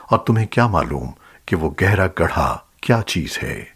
और तुम्हें क्या मालूम कि वो गहरा गढ़ा क्या चीज है।